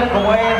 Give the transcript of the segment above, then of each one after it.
como es.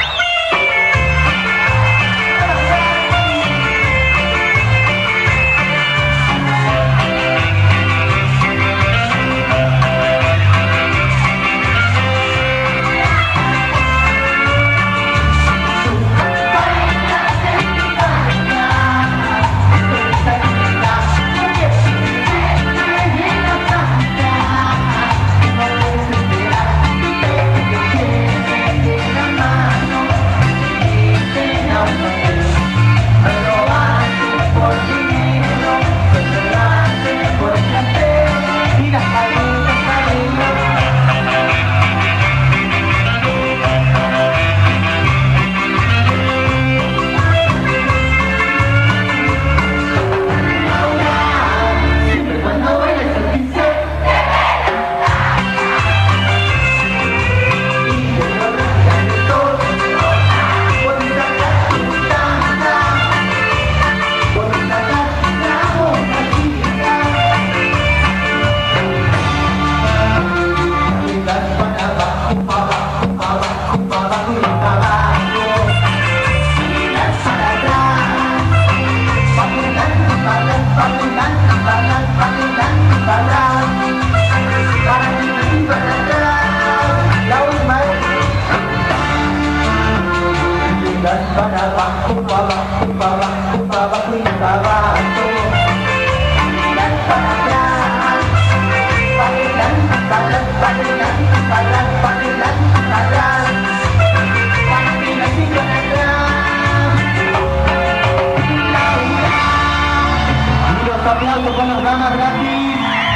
Aplausos con las damas gratis.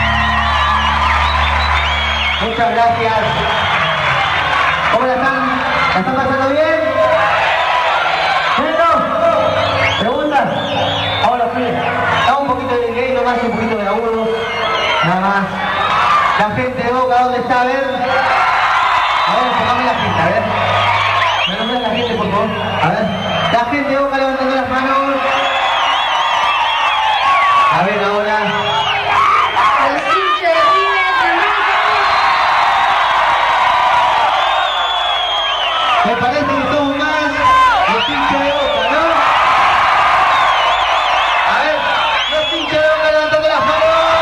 Muchas gracias. ¿Cómo la están? ¿La están pasando bien? ¿Cierto? ¿Preguntas? Ahora sí. Da un poquito de delay nomás y un poquito de agudo. Nada más. La gente de Boca, ¿dónde está? A ver. A ver, enfocame la gente, a ver. Me nombran la gente, por favor. A ver. La gente de Boca levantando las manos. A ver ahora. Me parece que somos más los hinchas de Boca, ¿no? A ver, los hinchas de Boca levantando las manos.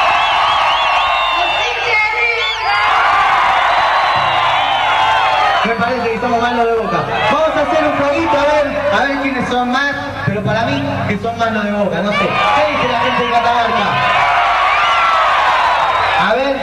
Me parece que somos más los de Boca. Vamos a hacer un jueguito a ver quiénes son más, pero para mí que son más los de Boca, no sé. ¿Qué dice la gente de Catamarca? A ver.